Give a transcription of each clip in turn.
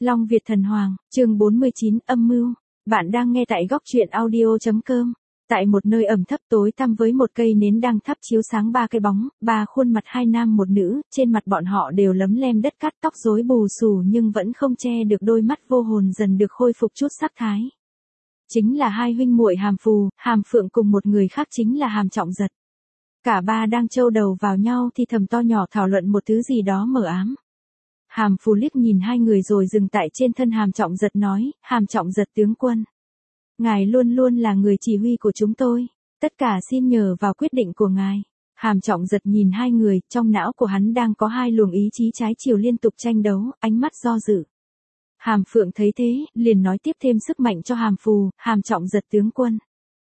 Long Việt Thần Hoàng, chương 49, âm mưu. Bạn đang nghe tại góc truyện audio.com. Tại một nơi ẩm thấp tối tăm với một cây nến đang thắp chiếu sáng ba cái bóng, ba khuôn mặt hai nam một nữ, trên mặt bọn họ đều lấm lem đất cát, tóc rối bù xù nhưng vẫn không che được đôi mắt vô hồn dần được khôi phục chút sắc thái. Chính là hai huynh muội Hàm Phù, Hàm Phượng cùng một người khác chính là Hàm Trọng Giật. Cả ba đang châu đầu vào nhau thì thầm to nhỏ thảo luận một thứ gì đó mờ ám. Hàm Phù liếc nhìn hai người rồi dừng tại trên thân Hàm Trọng Giật nói, Hàm Trọng Giật tướng quân. Ngài luôn luôn là người chỉ huy của chúng tôi, tất cả xin nhờ vào quyết định của ngài. Hàm Trọng Giật nhìn hai người, trong não của hắn đang có hai luồng ý chí trái chiều liên tục tranh đấu, ánh mắt do dự. Hàm Phượng thấy thế, liền nói tiếp thêm sức mạnh cho Hàm Phù, Hàm Trọng Giật tướng quân.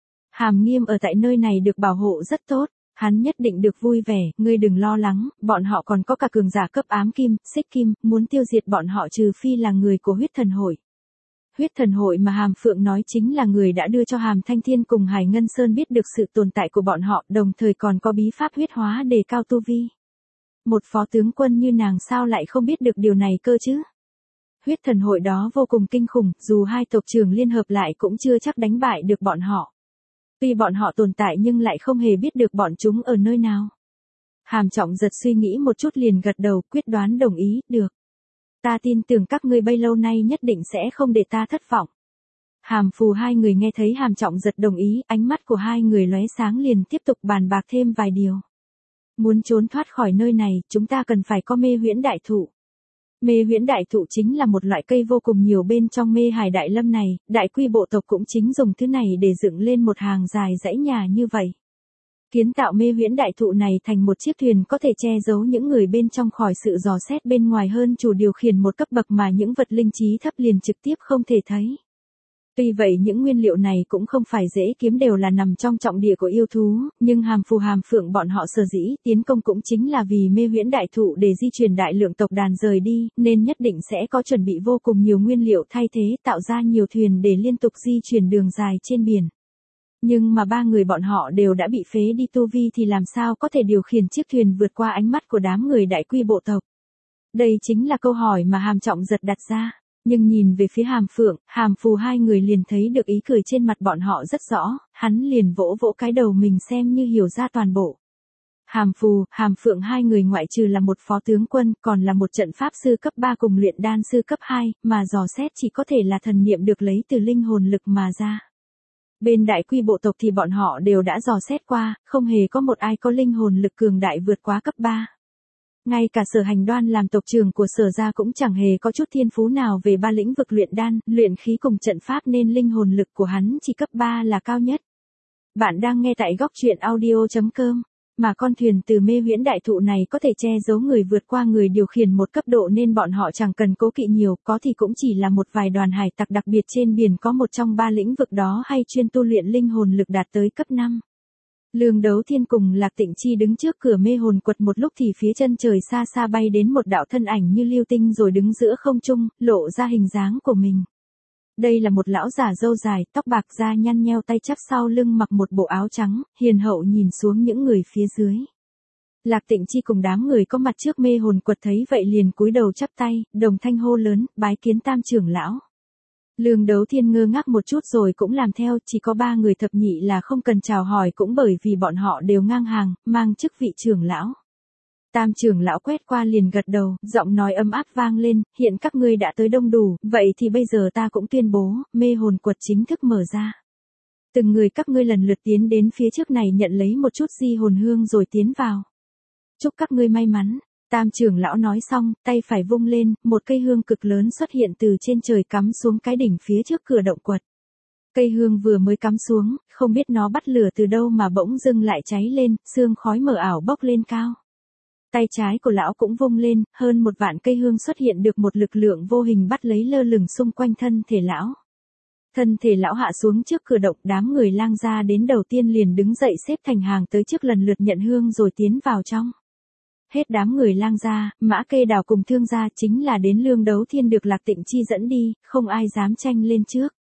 Hàm Nghiêm ở tại nơi này được bảo hộ rất tốt. Hắn nhất định được vui vẻ, ngươi đừng lo lắng, bọn họ còn có cả cường giả cấp ám kim, xích kim, muốn tiêu diệt bọn họ trừ phi là người của huyết thần hội. Huyết thần hội mà Hàm Phượng nói chính là người đã đưa cho Hàm Thanh Thiên cùng Hải Ngân Sơn biết được sự tồn tại của bọn họ, đồng thời còn có bí pháp huyết hóa đề cao tu vi. Một phó tướng quân như nàng sao lại không biết được điều này cơ chứ? Huyết thần hội đó vô cùng kinh khủng, dù hai tộc trưởng liên hợp lại cũng chưa chắc đánh bại được bọn họ. Tuy bọn họ tồn tại nhưng lại không hề biết được bọn chúng ở nơi nào. Hàm Trọng Giật suy nghĩ một chút liền gật đầu, quyết đoán đồng ý, được. Ta tin tưởng các ngươi bấy lâu nay nhất định sẽ không để ta thất vọng. Hàm Phù hai người nghe thấy Hàm Trọng Giật đồng ý, ánh mắt của hai người lóe sáng liền tiếp tục bàn bạc thêm vài điều. Muốn trốn thoát khỏi nơi này, chúng ta cần phải có mê huyễn đại thụ. Mê huyễn đại thụ chính là một loại cây vô cùng nhiều bên trong mê hải đại lâm này, đại quy bộ tộc cũng chính dùng thứ này để dựng lên một hàng dài dãy nhà như vậy. Kiến tạo mê huyễn đại thụ này thành một chiếc thuyền có thể che giấu những người bên trong khỏi sự dò xét bên ngoài hơn chủ điều khiển một cấp bậc mà những vật linh trí thấp liền trực tiếp không thể thấy. Tuy vậy những nguyên liệu này cũng không phải dễ kiếm, đều là nằm trong trọng địa của yêu thú, nhưng Hàm Phù Hàm Phượng bọn họ sở dĩ tiến công cũng chính là vì mê huyễn đại thụ để di chuyển đại lượng tộc đàn rời đi, nên nhất định sẽ có chuẩn bị vô cùng nhiều nguyên liệu thay thế, tạo ra nhiều thuyền để liên tục di chuyển đường dài trên biển. Nhưng mà ba người bọn họ đều đã bị phế đi tu vi thì làm sao có thể điều khiển chiếc thuyền vượt qua ánh mắt của đám người đại quy bộ tộc? Đây chính là câu hỏi mà Hàm Trọng Giật đặt ra. Nhưng nhìn về phía Hàm Phượng, Hàm Phù hai người liền thấy được ý cười trên mặt bọn họ rất rõ, hắn liền vỗ vỗ cái đầu mình xem như hiểu ra toàn bộ. Hàm Phù, Hàm Phượng hai người ngoại trừ là một phó tướng quân, còn là một trận pháp sư cấp 3 cùng luyện đan sư cấp 2, mà dò xét chỉ có thể là thần niệm được lấy từ linh hồn lực mà ra. Bên đại quy bộ tộc thì bọn họ đều đã dò xét qua, không hề có một ai có linh hồn lực cường đại vượt quá cấp 3. Ngay cả Sở Hành Đoan làm tộc trưởng của Sở gia cũng chẳng hề có chút thiên phú nào về ba lĩnh vực luyện đan, luyện khí cùng trận pháp nên linh hồn lực của hắn chỉ cấp 3 là cao nhất. Bạn đang nghe tại góc truyện audio.com, mà con thuyền từ mê huyễn đại thụ này có thể che giấu người vượt qua người điều khiển một cấp độ nên bọn họ chẳng cần cố kỵ nhiều, có thì cũng chỉ là một vài đoàn hải tặc đặc biệt trên biển có một trong ba lĩnh vực đó hay chuyên tu luyện linh hồn lực đạt tới cấp 5. Lương Đấu Thiên cùng Lạc Tịnh Chi đứng trước cửa mê hồn quật một lúc thì phía chân trời xa xa bay đến một đạo thân ảnh như lưu tinh rồi đứng giữa không trung, lộ ra hình dáng của mình. Đây là một lão giả râu dài, tóc bạc da nhăn nheo, tay chắp sau lưng, mặc một bộ áo trắng, hiền hậu nhìn xuống những người phía dưới. Lạc Tịnh Chi cùng đám người có mặt trước mê hồn quật thấy vậy liền cúi đầu chắp tay, đồng thanh hô lớn, bái kiến Tam trưởng lão. Lương Đấu Thiên ngơ ngác một chút rồi cũng làm theo, chỉ có ba người thập nhị là không cần chào hỏi cũng bởi vì bọn họ đều ngang hàng, mang chức vị trưởng lão. Tam trưởng lão quét qua liền gật đầu, giọng nói ấm áp vang lên, hiện các ngươi đã tới đông đủ, vậy thì bây giờ ta cũng tuyên bố, mê hồn quật chính thức mở ra. Từng người các ngươi lần lượt tiến đến phía trước này nhận lấy một chút di hồn hương rồi tiến vào. Chúc các ngươi may mắn. Tam trưởng lão nói xong, tay phải vung lên, một cây hương cực lớn xuất hiện từ trên trời cắm xuống cái đỉnh phía trước cửa động quật. Cây hương vừa mới cắm xuống, không biết nó bắt lửa từ đâu mà bỗng dưng lại cháy lên, sương khói mờ ảo bốc lên cao. Tay trái của lão cũng vung lên, hơn 1 vạn cây hương xuất hiện được một lực lượng vô hình bắt lấy lơ lửng xung quanh thân thể lão. Thân thể lão hạ xuống trước cửa động, đám người lang gia đến đầu tiên liền đứng dậy xếp thành hàng tới trước lần lượt nhận hương rồi tiến vào trong. Hết đám người lang gia, Mã Kê Đào cùng Thương gia chính là đến Lương Đấu Thiên được Lạc Tịnh Chi dẫn đi, không ai dám tranh lên trước.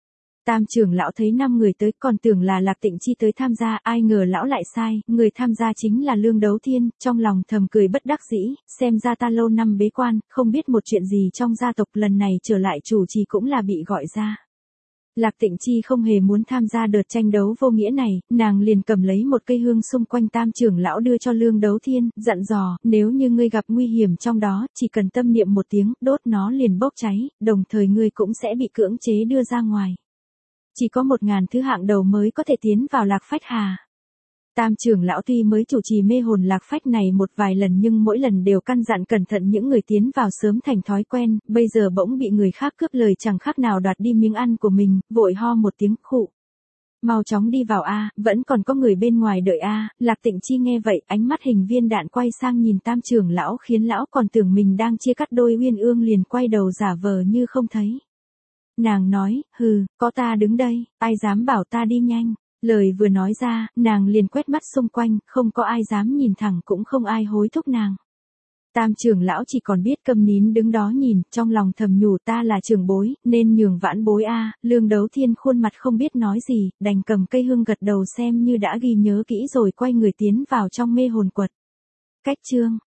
Tam trưởng lão thấy 5 người tới còn tưởng là Lạc Tịnh Chi tới tham gia, ai ngờ lão lại sai, người tham gia chính là Lương Đấu Thiên, trong lòng thầm cười bất đắc dĩ, xem ra ta lâu năm bế quan, không biết một chuyện gì trong gia tộc, lần này trở lại chủ trì cũng là bị gọi ra. Lạc Tịnh Chi không hề muốn tham gia đợt tranh đấu vô nghĩa này, nàng liền cầm lấy một cây hương xung quanh Tam trưởng lão đưa cho Lương Đấu Thiên, dặn dò, nếu như ngươi gặp nguy hiểm trong đó, chỉ cần tâm niệm một tiếng, đốt nó liền bốc cháy, đồng thời ngươi cũng sẽ bị cưỡng chế đưa ra ngoài. Chỉ có 1000 thứ hạng đầu mới có thể tiến vào Lạc Phách Hà. Tam trưởng lão tuy mới chủ trì mê hồn Lạc Phách này một vài lần nhưng mỗi lần đều căn dặn cẩn thận những người tiến vào sớm thành thói quen, bây giờ bỗng bị người khác cướp lời chẳng khác nào đoạt đi miếng ăn của mình, vội ho một tiếng khụ. Mau chóng đi vào a, vẫn còn có người bên ngoài đợi a. Lạc Tịnh Chi nghe vậy, ánh mắt hình viên đạn quay sang nhìn Tam trưởng lão khiến lão còn tưởng mình đang chia cắt đôi uyên ương, liền quay đầu giả vờ như không thấy. Nàng nói, hừ, có ta đứng đây, ai dám bảo ta đi nhanh. Lời vừa nói ra, nàng liền quét mắt xung quanh, không có ai dám nhìn thẳng, cũng không ai hối thúc nàng. Tam trưởng lão chỉ còn biết câm nín đứng đó nhìn, trong lòng thầm nhủ, ta là trưởng bối, nên nhường vãn bối a. Lương Đấu Thiên khuôn mặt không biết nói gì, đành cầm cây hương gật đầu xem như đã ghi nhớ kỹ rồi quay người tiến vào trong mê hồn quật. Cách chương